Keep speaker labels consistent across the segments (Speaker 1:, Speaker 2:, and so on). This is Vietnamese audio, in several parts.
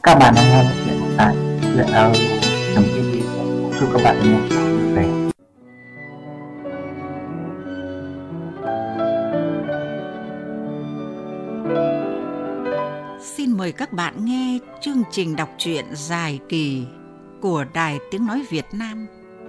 Speaker 1: Các bạn đang nghe một chuyện tại truyện audio.tv. Chúc các bạn nghe vui vẻ.
Speaker 2: Xin mời các bạn nghe chương trình đọc truyện dài kỳ của Đài Tiếng Nói Việt Nam.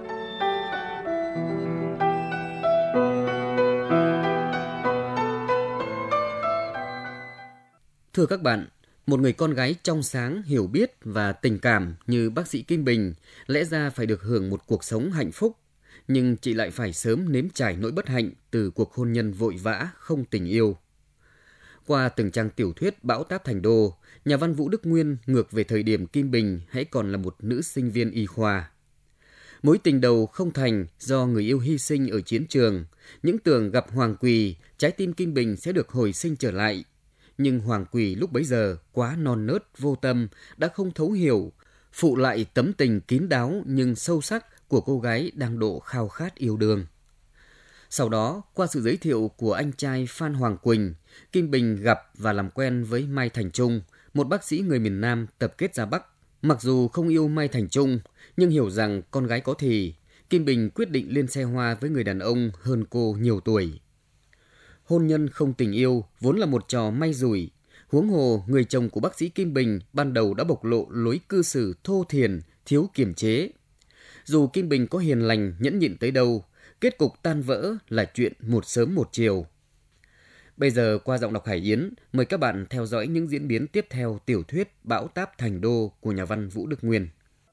Speaker 3: Thưa các bạn, một người con gái trong sáng, hiểu biết và tình cảm như bác sĩ Kim Bình lẽ ra phải được hưởng một cuộc sống hạnh phúc, nhưng chị lại phải sớm nếm trải nỗi bất hạnh từ cuộc hôn nhân vội vã không tình yêu. Qua từng trang tiểu thuyết Bão táp Thành Đô, nhà văn Vũ Đức Nguyên ngược về thời điểm Kim Bình hãy còn là một nữ sinh viên y khoa. Mối tình đầu không thành do người yêu hy sinh ở chiến trường, những tưởng gặp Hoàng Quỳ, trái tim Kim Bình sẽ được hồi sinh trở lại. Nhưng Hoàng Quỳ lúc bấy giờ quá non nớt, vô tâm, đã không thấu hiểu, phụ lại tấm tình kín đáo nhưng sâu sắc của cô gái đang độ khao khát yêu đương. Sau đó, qua sự giới thiệu của anh trai Phan Hoàng Quỳnh, Kim Bình gặp và làm quen với Mai Thành Trung, một bác sĩ người miền Nam tập kết ra Bắc. Mặc dù không yêu Mai Thành Trung, nhưng hiểu rằng con gái có thì, Kim Bình quyết định lên xe hoa với người đàn ông hơn cô nhiều tuổi. Hôn nhân không tình yêu vốn là một trò may rủi. Huống hồ, người chồng của bác sĩ Kim Bình ban đầu đã bộc lộ lối cư xử thô thiển, thiếu kiềm chế. Dù Kim Bình có hiền lành, nhẫn nhịn tới đâu, kết cục tan vỡ là chuyện một sớm một chiều. Bây giờ qua giọng đọc Hải Yến, mời các bạn theo dõi những diễn biến tiếp theo tiểu thuyết Bão táp Thành Đô của nhà văn Vũ Đức Nguyên.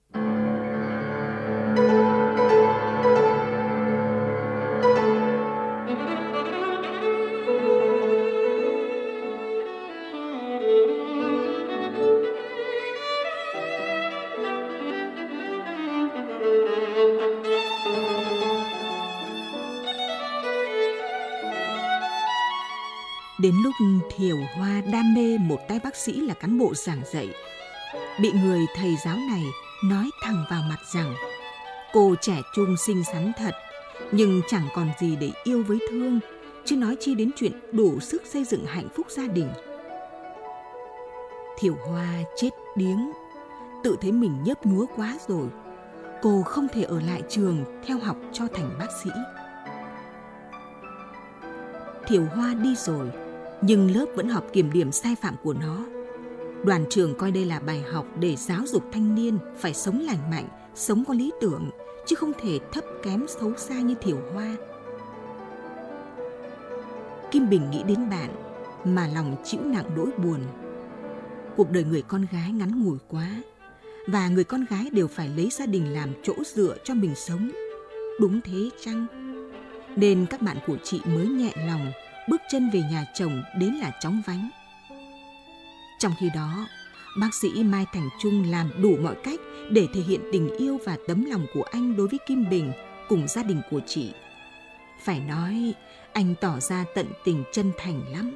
Speaker 4: Đến lúc Thiều Hoa đam mê một tay bác sĩ là cán bộ giảng dạy, bị người thầy giáo này nói thẳng vào mặt rằng cô trẻ trung xinh xắn thật, nhưng chẳng còn gì để yêu với Thương, chứ nói chi đến chuyện đủ sức xây dựng hạnh phúc gia đình. Thiều Hoa chết điếng, tự thấy mình nhớp nhúa quá rồi. Cô không thể ở lại trường theo học cho thành bác sĩ. Thiều Hoa đi rồi, nhưng lớp vẫn họp kiểm điểm sai phạm của nó. Đoàn trường coi đây là bài học để giáo dục thanh niên phải sống lành mạnh, sống có lý tưởng, chứ không thể thấp kém xấu xa như Thiều Hoa. Kim Bình nghĩ đến bạn mà lòng chịu nặng nỗi buồn. Cuộc đời người con gái ngắn ngủi quá, và người con gái đều phải lấy gia đình làm chỗ dựa cho mình sống. Đúng thế chăng? Nên các bạn của chị mới nhẹ lòng bước chân về nhà chồng đến là chóng vánh. Trong khi đó, bác sĩ Mai Thành Trung làm đủ mọi cách để thể hiện tình yêu và tấm lòng của anh đối với Kim Bình cùng gia đình của chị. Phải nói, anh tỏ ra tận tình chân thành lắm.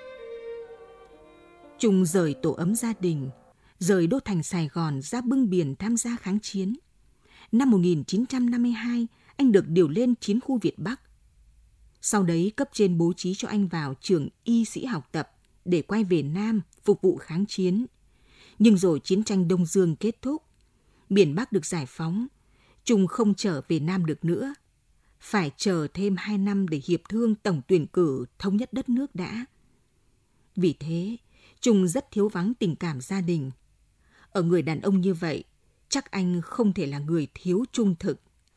Speaker 4: Trung rời tổ ấm gia đình, rời đô thành Sài Gòn ra bưng biển tham gia kháng chiến. Năm 1952, anh được điều lên chiến khu Việt Bắc. Sau đấy cấp trên bố trí cho anh vào trường y sĩ học tập để quay về Nam phục vụ kháng chiến. Nhưng rồi chiến tranh Đông Dương kết thúc, miền Bắc được giải phóng, Trung không trở về Nam được nữa. Phải chờ thêm 2 năm để hiệp thương tổng tuyển cử thống nhất đất nước đã. Vì thế, Trung rất thiếu vắng tình cảm gia đình. Ở người đàn ông như vậy, chắc anh không thể là người thiếu trung thực.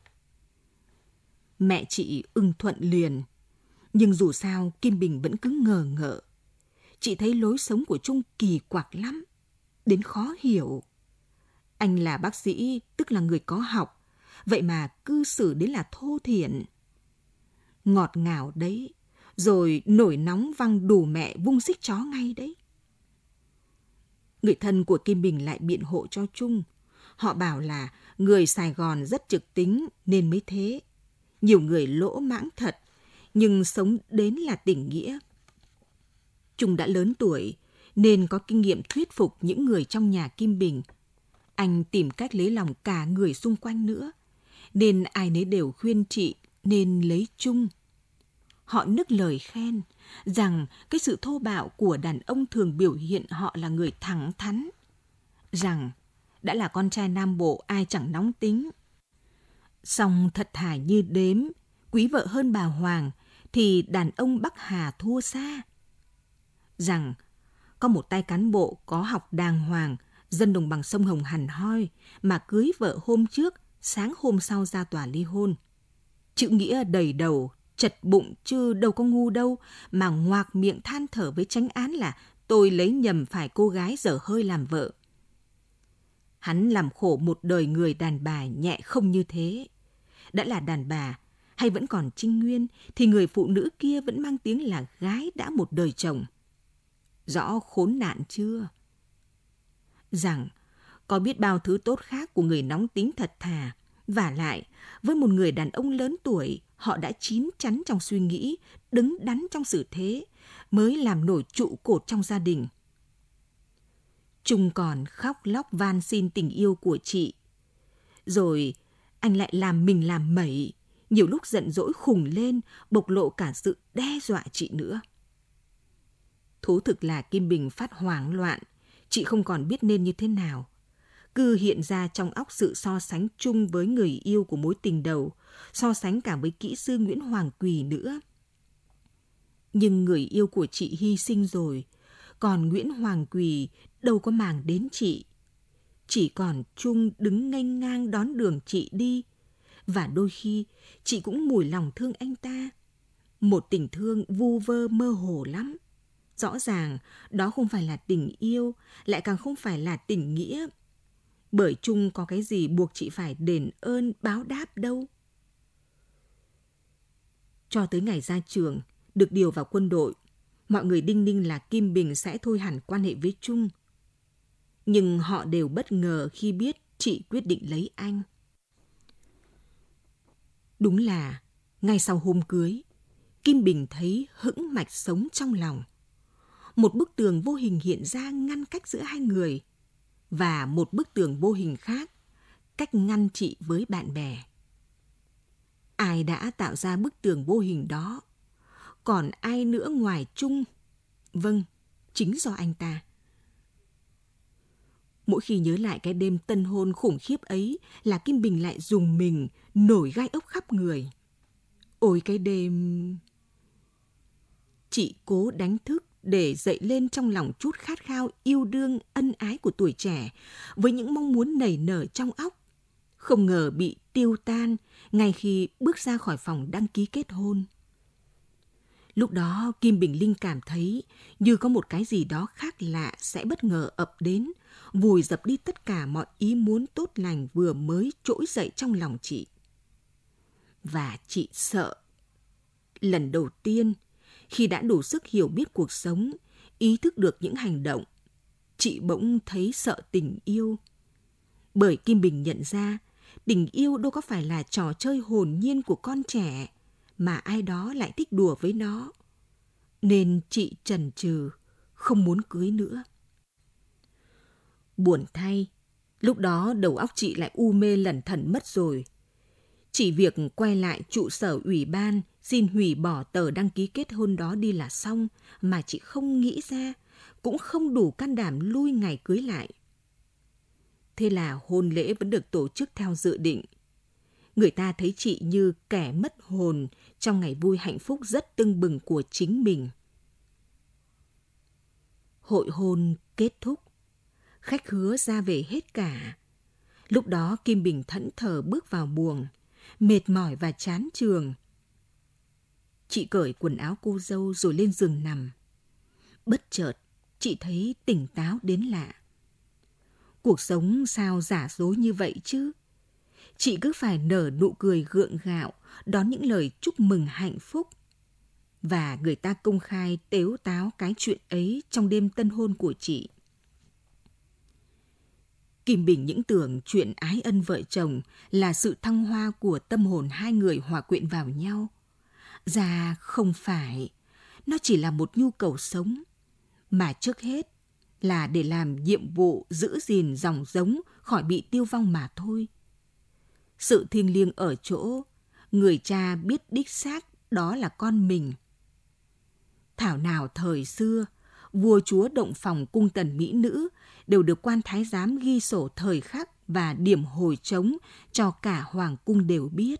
Speaker 4: Mẹ chị ưng thuận liền, nhưng dù sao Kim Bình vẫn cứ ngờ ngợ. Chị thấy lối sống của Trung kỳ quặc lắm, đến khó hiểu. Anh là bác sĩ, tức là người có học, vậy mà cư xử đến là thô thiển. Ngọt ngào đấy, rồi nổi nóng văng đủ mẹ vung xích chó ngay đấy. Người thân của Kim Bình lại biện hộ cho Trung. Họ bảo là người Sài Gòn rất trực tính nên mới thế. Nhiều người lỗ mãng thật, nhưng sống đến là tình nghĩa. Trung đã lớn tuổi nên có kinh nghiệm thuyết phục những người trong nhà Kim Bình. Anh tìm cách lấy lòng cả người xung quanh nữa, nên ai nấy đều khuyên chị nên lấy Trung. Họ nức lời khen rằng cái sự thô bạo của đàn ông thường biểu hiện họ là người thẳng thắn, rằng đã là con trai Nam Bộ ai chẳng nóng tính. Song thật thà như đếm, quý vợ hơn bà Hoàng, thì đàn ông Bắc Hà thua xa. Rằng có một tay cán bộ có học đàng hoàng, dân đồng bằng sông Hồng hẳn hoi, mà cưới vợ hôm trước, sáng hôm sau ra tòa ly hôn. Chữ nghĩa đầy đầu, chật bụng chứ đâu có ngu đâu, mà ngoạc miệng than thở với chánh án là tôi lấy nhầm phải cô gái dở hơi làm vợ. Hắn làm khổ một đời người đàn bà nhẹ không như thế. Đã là đàn bà hay vẫn còn trinh nguyên thì người phụ nữ kia vẫn mang tiếng là gái đã một đời chồng. Rõ khốn nạn chưa? Rằng có biết bao thứ tốt khác của người nóng tính thật thà, vả lại với một người đàn ông lớn tuổi, họ đã chín chắn trong suy nghĩ, đứng đắn trong sự thế, mới làm nổi trụ cột trong gia đình. Trung còn khóc lóc van xin tình yêu của chị. Rồi anh lại làm mình làm mẩy, nhiều lúc giận dỗi khùng lên, bộc lộ cả sự đe dọa chị nữa. Thú thực là Kim Bình phát hoảng loạn, chị không còn biết nên như thế nào. Cứ hiện ra trong óc sự so sánh chung với người yêu của mối tình đầu, so sánh cả với kỹ sư Nguyễn Hoàng Quỳ nữa. Nhưng người yêu của chị hy sinh rồi, còn Nguyễn Hoàng Quỳ đâu có màng đến chị. Chỉ còn Trung đứng nghênh ngang đón đường chị đi, và đôi khi chị cũng mùi lòng thương anh ta. Một tình thương vu vơ mơ hồ lắm. Rõ ràng đó không phải là tình yêu, lại càng không phải là tình nghĩa. Bởi Trung có cái gì buộc chị phải đền ơn báo đáp đâu. Cho tới ngày ra trường, được điều vào quân đội, mọi người đinh ninh là Kim Bình sẽ thôi hẳn quan hệ với Trung. Nhưng họ đều bất ngờ khi biết chị quyết định lấy anh. Đúng là, ngay sau hôm cưới, Kim Bình thấy hững mạch sống trong lòng. Một bức tường vô hình hiện ra ngăn cách giữa hai người, và một bức tường vô hình khác, cách ngăn chị với bạn bè. Ai đã tạo ra bức tường vô hình đó? Còn ai nữa ngoài Trung? Vâng, chính do anh ta. Mỗi khi nhớ lại cái đêm tân hôn khủng khiếp ấy là Kim Bình lại rùng mình, nổi gai ốc khắp người. Ôi cái đêm... Chị cố đánh thức để dậy lên trong lòng chút khát khao yêu đương ân ái của tuổi trẻ, với những mong muốn nảy nở trong óc. Không ngờ bị tiêu tan ngay khi bước ra khỏi phòng đăng ký kết hôn. Lúc đó Kim Bình Linh cảm thấy như có một cái gì đó khác lạ sẽ bất ngờ ập đến, vùi dập đi tất cả mọi ý muốn tốt lành vừa mới trỗi dậy trong lòng chị. Và chị sợ. Lần đầu tiên, khi đã đủ sức hiểu biết cuộc sống, ý thức được những hành động, chị bỗng thấy sợ tình yêu. Bởi Kim Bình nhận ra, tình yêu đâu có phải là trò chơi hồn nhiên của con trẻ, mà ai đó lại thích đùa với nó. Nên chị chần chừ, không muốn cưới nữa. Buồn thay, lúc đó đầu óc chị lại u mê lẩn thẩn mất rồi. Chỉ việc quay lại trụ sở ủy ban xin hủy bỏ tờ đăng ký kết hôn đó đi là xong, mà chị không nghĩ ra, cũng không đủ can đảm lui ngày cưới lại. Thế là hôn lễ vẫn được tổ chức theo dự định. Người ta thấy chị như kẻ mất hồn trong ngày vui hạnh phúc rất tưng bừng của chính mình. Hội hôn kết thúc, khách hứa ra về hết cả. Lúc đó Kim Bình thẫn thờ bước vào buồng, mệt mỏi và chán chường. Chị cởi quần áo cô dâu rồi lên giường nằm. Bất chợt, chị thấy tỉnh táo đến lạ. Cuộc sống sao giả dối như vậy chứ? Chị cứ phải nở nụ cười gượng gạo, đón những lời chúc mừng hạnh phúc. Và người ta công khai tếu táo cái chuyện ấy trong đêm tân hôn của chị. Kim Bình những tưởng chuyện ái ân vợ chồng là sự thăng hoa của tâm hồn hai người hòa quyện vào nhau. Ra không phải, nó chỉ là một nhu cầu sống, mà trước hết là để làm nhiệm vụ giữ gìn dòng giống khỏi bị tiêu vong mà thôi. Sự thiêng liêng ở chỗ, người cha biết đích xác đó là con mình. Thảo nào thời xưa, vua chúa động phòng cung tần mỹ nữ đều được quan thái giám ghi sổ thời khắc và điểm hồi trống cho cả hoàng cung đều biết.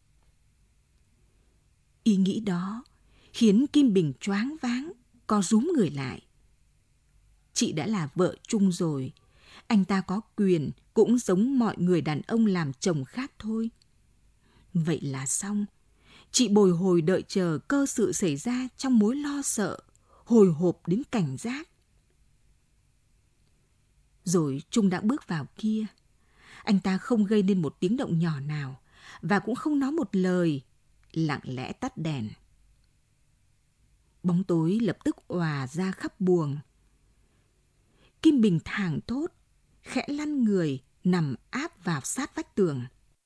Speaker 4: Ý nghĩ đó khiến Kim Bình choáng váng, co rúm người lại. Chị đã là vợ Trung rồi, anh ta có quyền cũng giống mọi người đàn ông làm chồng khác thôi. Vậy là xong. Chị bồi hồi đợi chờ cơ sự xảy ra trong mối lo sợ, hồi hộp đến cảnh giác. Rồi Trung đã bước vào kia. Anh ta không gây nên một tiếng động nhỏ nào và cũng không nói một lời, lặng lẽ tắt đèn. Bóng tối lập tức òa ra khắp buồng. Kim Bình thảng thốt, khẽ lăn người, nằm áp vào sát vách tường.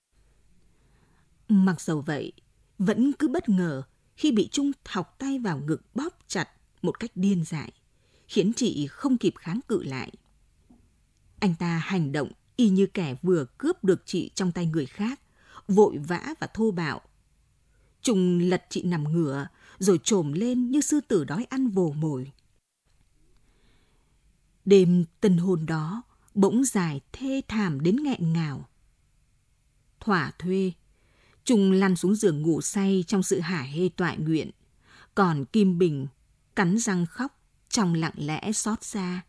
Speaker 4: Mặc dầu vậy, vẫn cứ bất ngờ khi bị Trung thọc tay vào ngực bóp chặt một cách điên dại, khiến chị không kịp kháng cự lại. Anh ta hành động y như kẻ vừa cướp được chị trong tay người khác, vội vã và thô bạo. Trung lật chị nằm ngửa, rồi trồm lên như sư tử đói ăn vồ mồi. Đêm tân hôn đó bỗng dài thê thảm đến nghẹn ngào. Thỏa thuê, Trung lăn xuống giường ngủ say trong sự hả hê toại nguyện, còn Kim Bình cắn răng khóc trong lặng lẽ xót xa.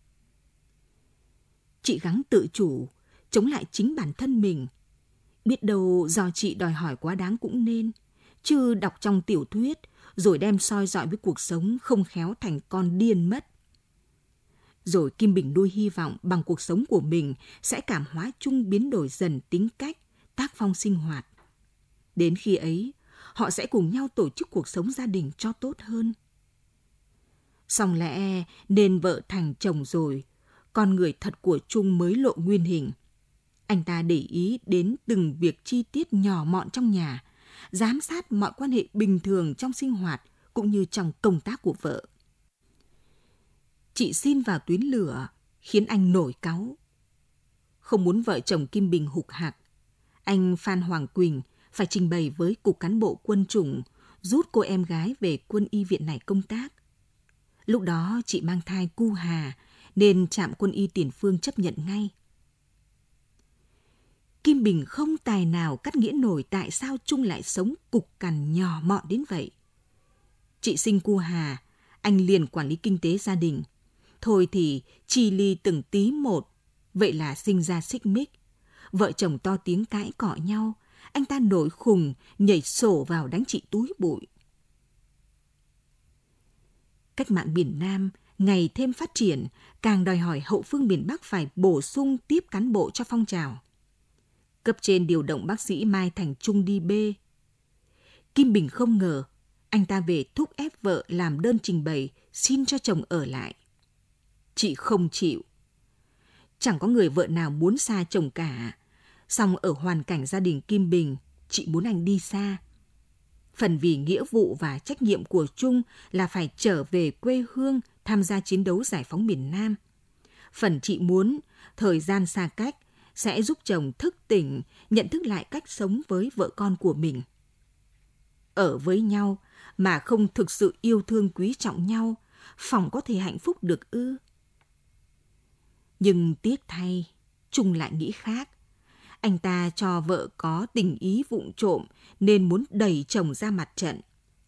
Speaker 4: Chị gắng tự chủ, chống lại chính bản thân mình. Biết đâu do chị đòi hỏi quá đáng cũng nên, chứ đọc trong tiểu thuyết rồi đem soi dọi với cuộc sống không khéo thành con điên mất. Rồi Kim Bình nuôi hy vọng bằng cuộc sống của mình sẽ cảm hóa Trung biến đổi dần tính cách, tác phong sinh hoạt. Đến khi ấy, họ sẽ cùng nhau tổ chức cuộc sống gia đình cho tốt hơn. Song lẽ nên vợ thành chồng rồi, con người thật của Trung mới lộ nguyên hình. Anh ta để ý đến từng việc chi tiết nhỏ mọn trong nhà, giám sát mọi quan hệ bình thường trong sinh hoạt cũng như trong công tác của vợ. Chị xin vào tuyến lửa khiến anh nổi cáu. Không muốn vợ chồng Kim Bình hục hặc, anh Phan Hoàng Quỳnh phải trình bày với Cục Cán bộ Quân chủng rút cô em gái về quân y viện này công tác. Lúc đó chị mang thai cu Hà nên trạm quân y Tiền Phương chấp nhận ngay. Kim Bình không tài nào cắt nghĩa nổi tại sao Trung lại sống cục cằn nhỏ mọn đến vậy. Chị sinh cu Hà, anh liền quản lý kinh tế gia đình. Thôi thì chi ly từng tí một, vậy là sinh ra xích mích. Vợ chồng to tiếng cãi cọ nhau, anh ta nổi khùng nhảy sổ vào đánh chị túi bụi. Cách mạng miền Nam ngày thêm phát triển, càng đòi hỏi hậu phương miền Bắc phải bổ sung tiếp cán bộ cho phong trào. Cấp trên điều động bác sĩ Mai Thành Trung đi B. Kim Bình không ngờ, anh ta về thúc ép vợ làm đơn trình bày xin cho chồng ở lại. Chị không chịu. Chẳng có người vợ nào muốn xa chồng cả, song ở hoàn cảnh gia đình Kim Bình, chị muốn anh đi xa. Phần vì nghĩa vụ và trách nhiệm của Trung là phải trở về quê hương tham gia chiến đấu giải phóng miền Nam. Phần chị muốn thời gian xa cách sẽ giúp chồng thức tỉnh, nhận thức lại cách sống với vợ con của mình. Ở với nhau mà không thực sự yêu thương quý trọng nhau, phỏng có thể hạnh phúc được ư? Nhưng tiếc thay, Trung lại nghĩ khác. Anh ta cho vợ có tình ý vụng trộm nên muốn đẩy chồng ra mặt trận.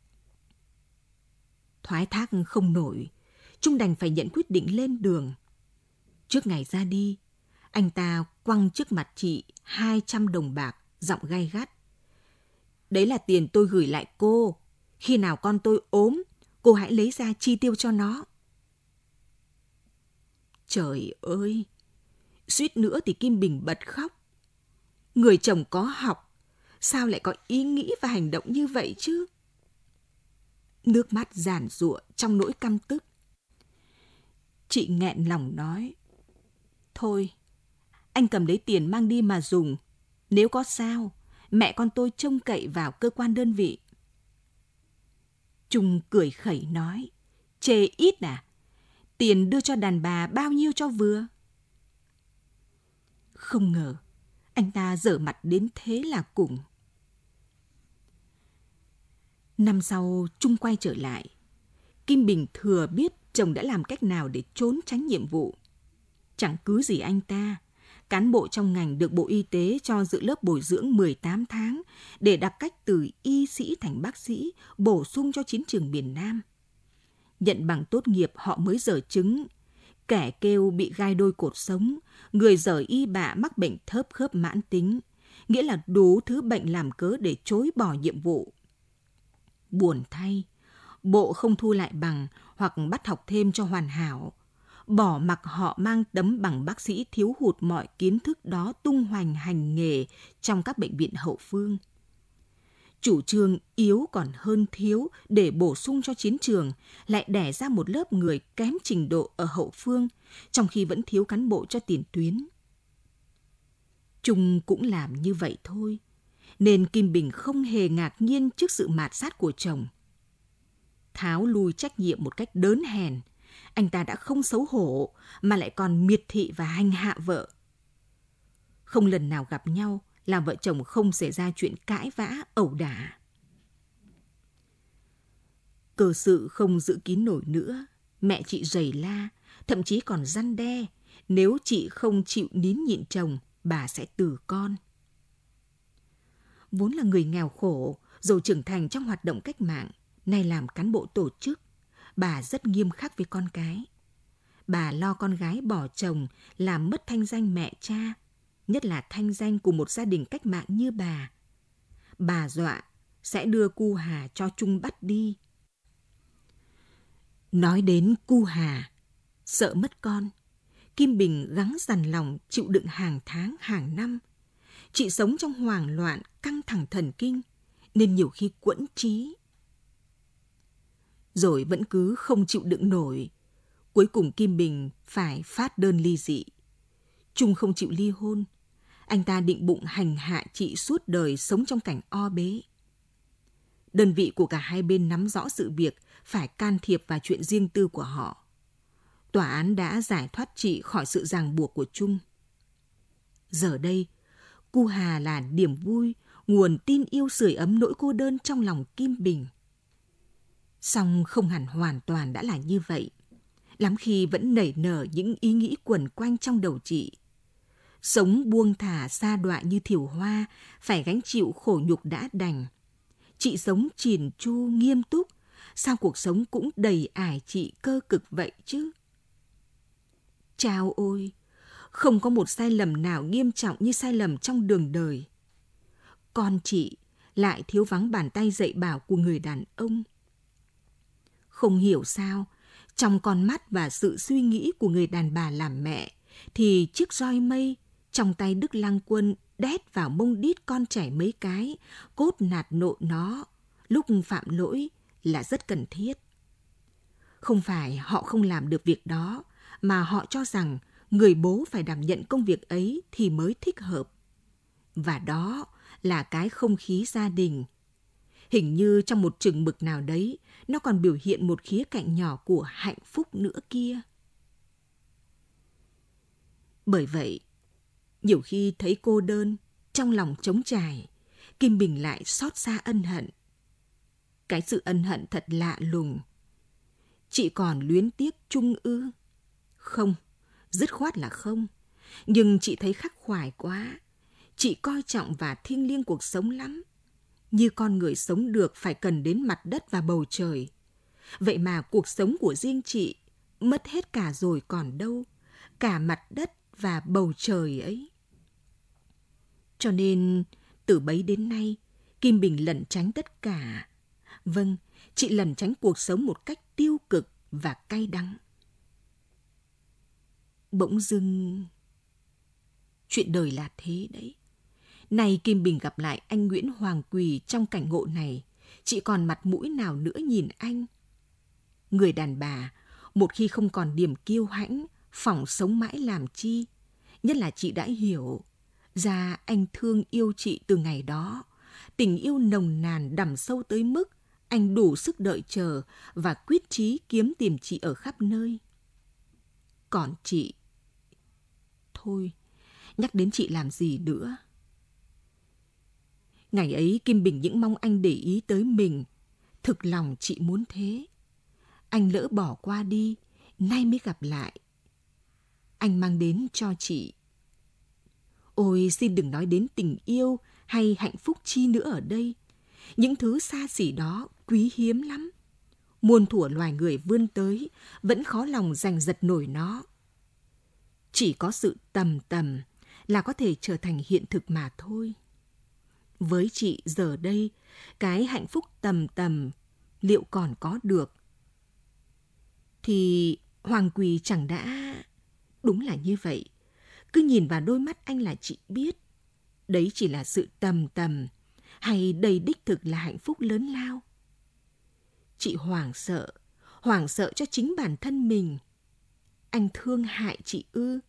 Speaker 4: Thoái thác không nổi, Trung đành phải nhận quyết định lên đường. Trước ngày ra đi, anh ta quăng trước mặt chị 200 đồng bạc, giọng gay gắt. Đấy là tiền tôi gửi lại cô. Khi nào con tôi ốm, cô hãy lấy ra chi tiêu cho nó. Trời ơi! Suýt nữa thì Kim Bình bật khóc. Người chồng có học, sao lại có ý nghĩ và hành động như vậy chứ? Nước mắt giàn giụa trong nỗi căm tức. Chị nghẹn lòng nói. Thôi, anh cầm lấy tiền mang đi mà dùng. Nếu có sao, mẹ con tôi trông cậy vào cơ quan đơn vị. Trung cười khẩy nói. Chê ít à? Tiền đưa cho đàn bà bao nhiêu cho vừa? Không ngờ, anh ta dở mặt đến thế là cùng. Năm sau, Trung quay trở lại. Kim Bình thừa biết chồng đã làm cách nào để trốn tránh nhiệm vụ. Chẳng cứ gì anh ta, cán bộ trong ngành được Bộ Y tế cho dự lớp bồi dưỡng 18 tháng để đặc cách từ y sĩ thành bác sĩ, bổ sung cho chiến trường miền Nam. Nhận bằng tốt nghiệp họ mới dở chứng. Kẻ kêu bị gai đôi cột sống, người dở y bạ mắc bệnh thớp khớp mãn tính, nghĩa là đủ thứ bệnh làm cớ để chối bỏ nhiệm vụ. Buồn thay, Bộ không thu lại bằng hoặc bắt học thêm cho hoàn hảo, bỏ mặc họ mang tấm bằng bác sĩ thiếu hụt mọi kiến thức đó tung hoành hành nghề trong các bệnh viện hậu phương. Chủ trương yếu còn hơn thiếu để bổ sung cho chiến trường lại đẻ ra một lớp người kém trình độ ở hậu phương, trong khi vẫn thiếu cán bộ cho tiền tuyến. Trung cũng làm như vậy thôi, nên Kim Bình không hề ngạc nhiên trước sự mạt sát của chồng. Tháo lui trách nhiệm một cách đớn hèn, anh ta đã không xấu hổ mà lại còn miệt thị và hành hạ vợ. Không lần nào gặp nhau là vợ chồng không xảy ra chuyện cãi vã, ẩu đả. Cơ sự không giữ kín nổi nữa, mẹ chị rầy la, thậm chí còn răn đe, nếu chị không chịu nín nhịn chồng, bà sẽ từ con. Vốn là người nghèo khổ, rồi trưởng thành trong hoạt động cách mạng, nay làm cán bộ tổ chức, bà rất nghiêm khắc với con cái. Bà lo con gái bỏ chồng, làm mất thanh danh mẹ cha, nhất là thanh danh của một gia đình cách mạng như bà. Bà dọa sẽ đưa cu Hà cho Trung bắt đi. Nói đến cu Hà, sợ mất con, Kim Bình gắng dằn lòng chịu đựng hàng tháng, hàng năm. Chị sống trong hoảng loạn, căng thẳng thần kinh, nên nhiều khi quẫn trí. Rồi vẫn cứ không chịu đựng nổi. Cuối cùng Kim Bình phải phát đơn ly dị. Trung không chịu ly hôn. Anh ta định bụng hành hạ chị suốt đời sống trong cảnh o bế. Đơn vị của cả hai bên nắm rõ sự việc, phải can thiệp vào chuyện riêng tư của họ. Tòa án đã giải thoát chị khỏi sự ràng buộc của Trung. Giờ đây, cu Hà là niềm vui, nguồn tin yêu sưởi ấm nỗi cô đơn trong lòng Kim Bình. Song không hẳn hoàn toàn đã là như vậy. Lắm khi vẫn nảy nở những ý nghĩ quẩn quanh trong đầu chị. Sống buông thả sa đọa như Thiều Hoa, phải gánh chịu khổ nhục đã đành. Chị sống chỉn chu nghiêm túc, sao cuộc sống cũng đầy ải chị cơ cực vậy chứ? Chao ôi, không có một sai lầm nào nghiêm trọng như sai lầm trong đường đời. Con chị lại thiếu vắng bàn tay dạy bảo của người đàn ông. Không hiểu sao, trong con mắt và sự suy nghĩ của người đàn bà làm mẹ, thì chiếc roi mây trong tay Đức Lăng Quân đét vào mông đít con trẻ mấy cái, cốt nạt nộ nó, lúc phạm lỗi là rất cần thiết. Không phải họ không làm được việc đó, mà họ cho rằng người bố phải đảm nhận công việc ấy thì mới thích hợp. Và đó là cái không khí gia đình. Hình như trong một chừng mực nào đấy, nó còn biểu hiện một khía cạnh nhỏ của hạnh phúc nữa kia. Bởi vậy, nhiều khi thấy cô đơn, trong lòng trống trải, Kim Bình lại xót xa ân hận. Cái sự ân hận thật lạ lùng. Chị còn luyến tiếc Trung ư? Không, dứt khoát là không. Nhưng chị thấy khắc khoải quá. Chị coi trọng và thiêng liêng cuộc sống lắm. Như con người sống được phải cần đến mặt đất và bầu trời. Vậy mà cuộc sống của riêng chị mất hết cả rồi còn đâu. Cả mặt đất và bầu trời ấy. Cho nên, từ bấy đến nay, Kim Bình lẩn tránh tất cả. Vâng, chị lẩn tránh cuộc sống một cách tiêu cực và cay đắng. Bỗng dưng, chuyện đời là thế đấy. Nay Kim Bình gặp lại anh Nguyễn Hoàng Quỳ trong cảnh ngộ này, chị còn mặt mũi nào nữa nhìn anh. Người đàn bà, một khi không còn điểm kiêu hãnh, phỏng sống mãi làm chi. Nhất là chị đã hiểu, ra anh thương yêu chị từ ngày đó. Tình yêu nồng nàn đằm sâu tới mức anh đủ sức đợi chờ và quyết chí kiếm tìm chị ở khắp nơi. Còn chị... Thôi, nhắc đến chị làm gì nữa. Ngày ấy Kim Bình những mong anh để ý tới mình. Thực lòng chị muốn thế. Anh lỡ bỏ qua đi, nay mới gặp lại. anh mang đến cho chị. Ôi, xin đừng nói đến tình yêu hay hạnh phúc chi nữa ở đây. Những thứ xa xỉ đó quý hiếm lắm. Muôn thuở loài người vươn tới, vẫn khó lòng giành giật nổi nó. Chỉ có sự tầm tầm là có thể trở thành hiện thực mà thôi. Với chị giờ đây, cái hạnh phúc tầm tầm liệu còn có được? Thì Hoàng Quỳ chẳng đã... Đúng là như vậy. Cứ nhìn vào đôi mắt anh là chị biết. Đấy chỉ là sự tầm tầm, hay đây đích thực là hạnh phúc lớn lao. Chị hoảng sợ cho chính bản thân mình. Anh thương hại chị ư?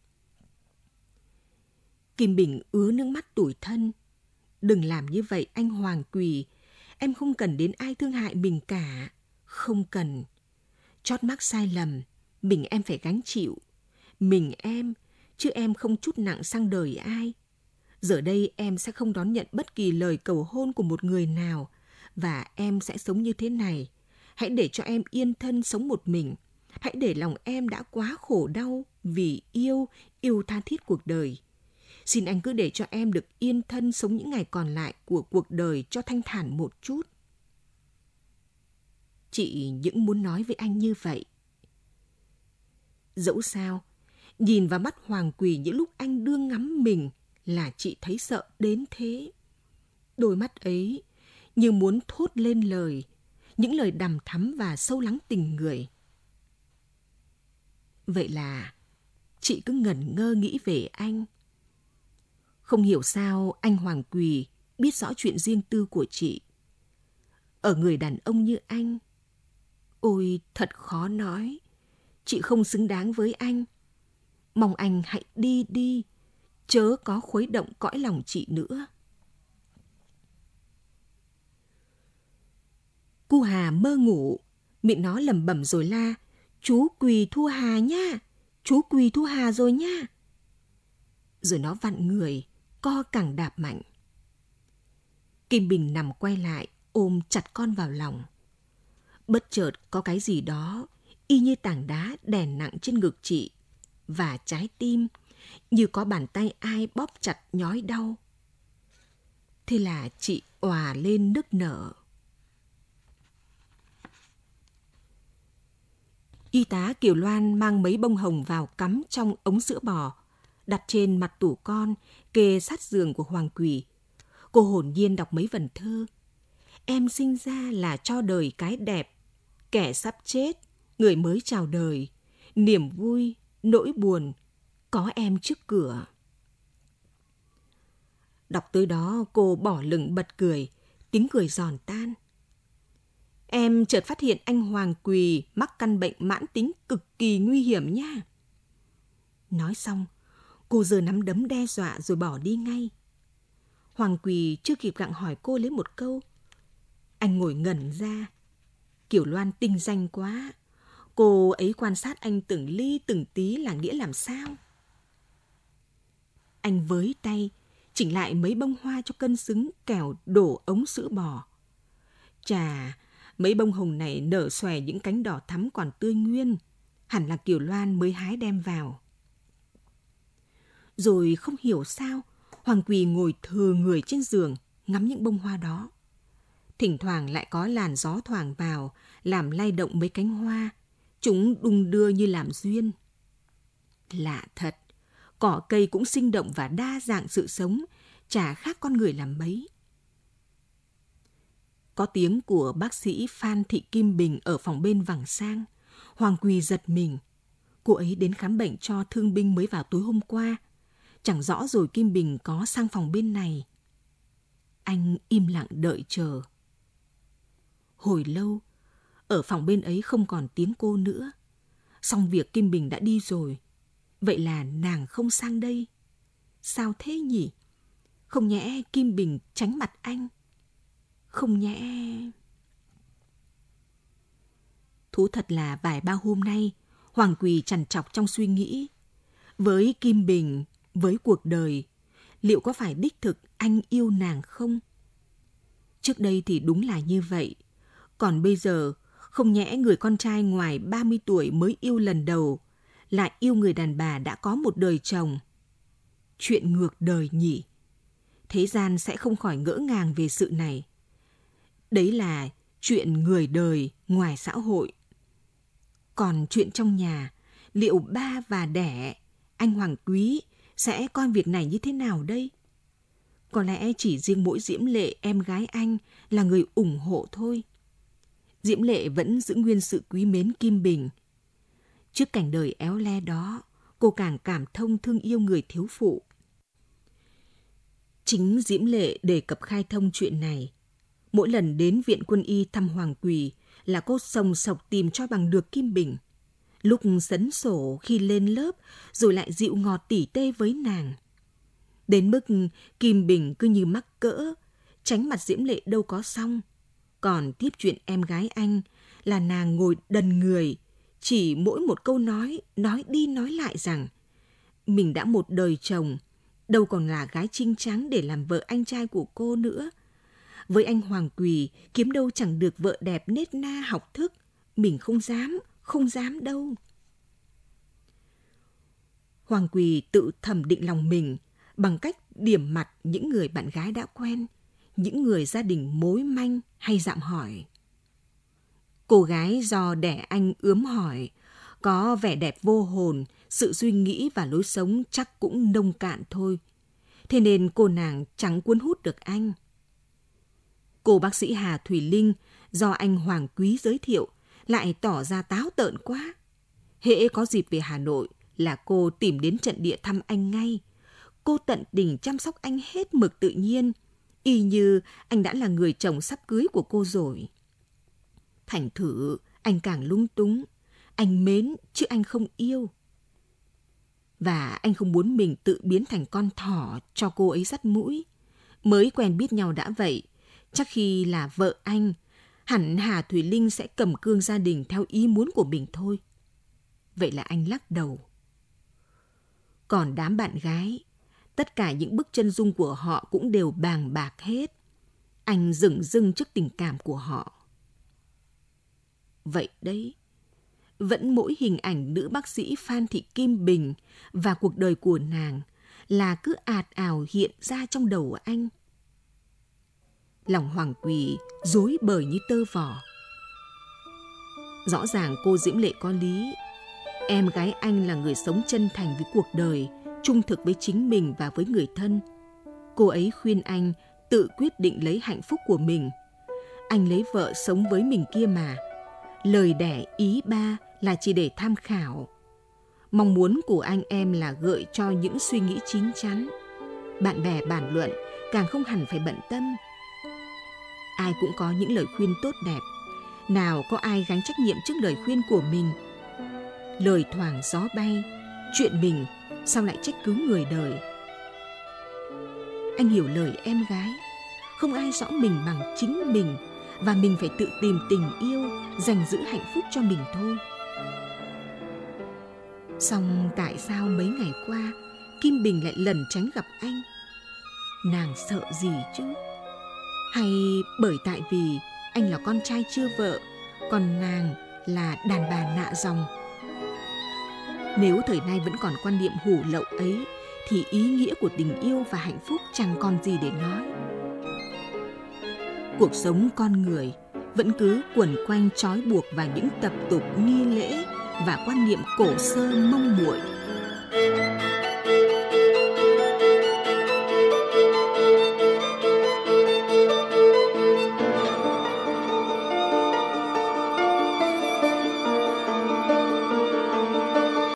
Speaker 4: Kim Bình ứa nước mắt tủi thân. Đừng làm như vậy anh Hoàng Quỳ. Em không cần đến ai thương hại mình cả. Không cần. Chót mắc sai lầm, mình em phải gánh chịu. Mình em, chứ em không chút nặng sang đời ai. Giờ đây em sẽ không đón nhận bất kỳ lời cầu hôn của một người nào. Và em sẽ sống như thế này. Hãy để cho em yên thân sống một mình. Hãy để lòng em đã quá khổ đau vì yêu tha thiết cuộc đời. Xin anh cứ để cho em được yên thân sống những ngày còn lại của cuộc đời cho thanh thản một chút. Chị những muốn nói với anh như vậy. Dẫu sao, nhìn vào mắt Hoàng Quỳ những lúc anh đương ngắm mình là chị thấy sợ đến thế. Đôi mắt ấy như muốn thốt lên lời, những lời đằm thắm và sâu lắng tình người. Vậy là chị cứ ngẩn ngơ nghĩ về anh. Không hiểu sao anh Hoàng Quỳ biết rõ chuyện riêng tư của chị. Ở người đàn ông như anh, ôi thật khó nói. Chị không xứng đáng với anh. Mong anh hãy đi đi, chớ có khuấy động cõi lòng chị nữa. Cu Hà mơ ngủ, miệng nó lẩm bẩm rồi la: "Chú Quỳ thua Hà nha, chú Quỳ thua Hà rồi nha." Rồi nó vặn người, co cẳng đạp mạnh. Kim Bình nằm quay lại, ôm chặt con vào lòng. Bất chợt có cái gì đó y như tảng đá đè nặng trên ngực chị, và trái tim như có bàn tay ai bóp chặt nhói đau. Thế là chị òa lên nức nở. Y tá Kiều Loan mang mấy bông hồng vào cắm trong ống sữa bò, đặt trên mặt tủ con, kề sát giường của Hoàng Quỳ. Cô hồn nhiên đọc mấy vần thơ. Em sinh ra là cho đời cái đẹp, kẻ sắp chết, người mới chào đời, niềm vui, nỗi buồn, có em trước cửa. Đọc tới đó cô bỏ lửng bật cười, tiếng cười giòn tan. Em chợt phát hiện anh Hoàng Quỳ mắc căn bệnh mãn tính cực kỳ nguy hiểm nha. Nói xong, cô giơ nắm đấm đe dọa rồi bỏ đi ngay. Hoàng Quỳ chưa kịp gặng hỏi cô lấy một câu. Anh ngồi ngẩn ra. Kiều Loan tinh danh quá. Cô ấy quan sát anh từng ly từng tí là nghĩa làm sao? Anh với tay, chỉnh lại mấy bông hoa cho cân xứng kẻo đổ ống sữa bò. Chà, mấy bông hồng này nở xòe những cánh đỏ thắm còn tươi nguyên. Hẳn là Kiều Loan mới hái đem vào. Rồi không hiểu sao, Hoàng Quỳ ngồi thừ người trên giường, ngắm những bông hoa đó. Thỉnh thoảng lại có làn gió thoảng vào, làm lay động mấy cánh hoa. Chúng đung đưa như làm duyên. Lạ thật, cỏ cây cũng sinh động và đa dạng sự sống, chả khác con người làm mấy. Có tiếng của bác sĩ Phan Thị Kim Bình ở phòng bên vẳng sang. Hoàng Quỳ giật mình. Cô ấy đến khám bệnh cho thương binh mới vào tối hôm qua. Chẳng rõ rồi Kim Bình có sang phòng bên này. Anh im lặng đợi chờ. Hồi lâu, ở phòng bên ấy không còn tiếng cô nữa. Xong việc Kim Bình đã đi rồi. Vậy là nàng không sang đây. Sao thế nhỉ? Không nhẽ Kim Bình tránh mặt anh? Không nhẽ... Thú thật là vài ba hôm nay, Hoàng Quỳ trằn trọc trong suy nghĩ. Với Kim Bình, với cuộc đời, liệu có phải đích thực anh yêu nàng không? Trước đây thì đúng là như vậy. Còn bây giờ, không nhẽ người con trai ngoài 30 tuổi mới yêu lần đầu lại yêu người đàn bà đã có một đời chồng. Chuyện ngược đời nhỉ. Thế gian sẽ không khỏi ngỡ ngàng về sự này. Đấy là chuyện người đời ngoài xã hội. Còn chuyện trong nhà, liệu ba và đẻ, anh Hoàng Quý sẽ coi việc này như thế nào đây? Có lẽ chỉ riêng mỗi Diễm Lệ, em gái anh, là người ủng hộ thôi. Diễm Lệ vẫn giữ nguyên sự quý mến Kim Bình. Trước cảnh đời éo le đó, cô càng cảm thông thương yêu người thiếu phụ. Chính Diễm Lệ đề cập khai thông chuyện này. Mỗi lần đến viện quân y thăm Hoàng Quỳ là cô sồng sộc tìm cho bằng được Kim Bình. Lúc sấn sổ khi lên lớp, rồi lại dịu ngọt tỉ tê với nàng. Đến mức Kim Bình cứ như mắc cỡ, tránh mặt Diễm Lệ đâu có xong. Còn tiếp chuyện em gái anh là nàng ngồi đần người, chỉ mỗi một câu nói đi nói lại rằng mình đã một đời chồng, đâu còn là gái trinh trắng để làm vợ anh trai của cô nữa. Với anh Hoàng Quỳ, kiếm đâu chẳng được vợ đẹp nết na học thức, mình không dám đâu. Hoàng Quỳ tự thẩm định lòng mình bằng cách điểm mặt những người bạn gái đã quen, những người gia đình mối manh hay dạm hỏi. Cô gái do đẻ anh ướm hỏi, có vẻ đẹp vô hồn, sự suy nghĩ và lối sống chắc cũng nông cạn thôi. Thế nên cô nàng chẳng cuốn hút được anh. Cô bác sĩ Hà Thùy Linh do anh Hoàng Quý giới thiệu lại tỏ ra táo tợn quá. Hễ có dịp về Hà Nội là cô tìm đến trận địa thăm anh ngay. Cô tận tình chăm sóc anh hết mực tự nhiên, y như anh đã là người chồng sắp cưới của cô rồi. Thành thử anh càng lung túng. Anh mến chứ anh không yêu. Và anh không muốn mình tự biến thành con thỏ cho cô ấy dắt mũi. Mới quen biết nhau đã vậy, chắc khi là vợ anh, hẳn Hà Thùy Linh sẽ cầm cương gia đình theo ý muốn của mình thôi. Vậy là anh lắc đầu. Còn đám bạn gái, tất cả những bức chân dung của họ cũng đều bàng bạc hết. Anh dửng dưng trước tình cảm của họ. Vậy đấy, vẫn mỗi hình ảnh nữ bác sĩ Phan Thị Kim Bình và cuộc đời của nàng là cứ ạt ào hiện ra trong đầu anh. Lòng Hoàng Quỳ rối bời như tơ vò. Rõ ràng cô Diễm Lệ có lý. Em gái anh là người sống chân thành với cuộc đời, trung thực với chính mình và với người thân. Cô ấy khuyên anh tự quyết định lấy hạnh phúc của mình. Anh lấy vợ sống với mình kia mà. Lời đẻ ý ba là chỉ để tham khảo. Mong muốn của anh em là gợi cho những suy nghĩ chín chắn. Bạn bè bàn luận càng không hẳn phải bận tâm. Ai cũng có những lời khuyên tốt đẹp. Nào có ai gánh trách nhiệm trước lời khuyên của mình. Lời thoảng gió bay, chuyện mình sao lại trách cứ người đời. Anh hiểu lời em gái. Không ai rõ mình bằng chính mình, và mình phải tự tìm tình yêu, giành giữ hạnh phúc cho mình thôi. Song tại sao mấy ngày qua Kim Bình lại lẩn tránh gặp anh? Nàng sợ gì chứ? Hay bởi tại vì anh là con trai chưa vợ, còn nàng là đàn bà nạ dòng? Nếu thời nay vẫn còn quan niệm hủ lậu ấy, thì ý nghĩa của tình yêu và hạnh phúc chẳng còn gì để nói. Cuộc sống con người vẫn cứ quẩn quanh trói buộc vào những tập tục nghi lễ và quan niệm cổ xơ mông muội.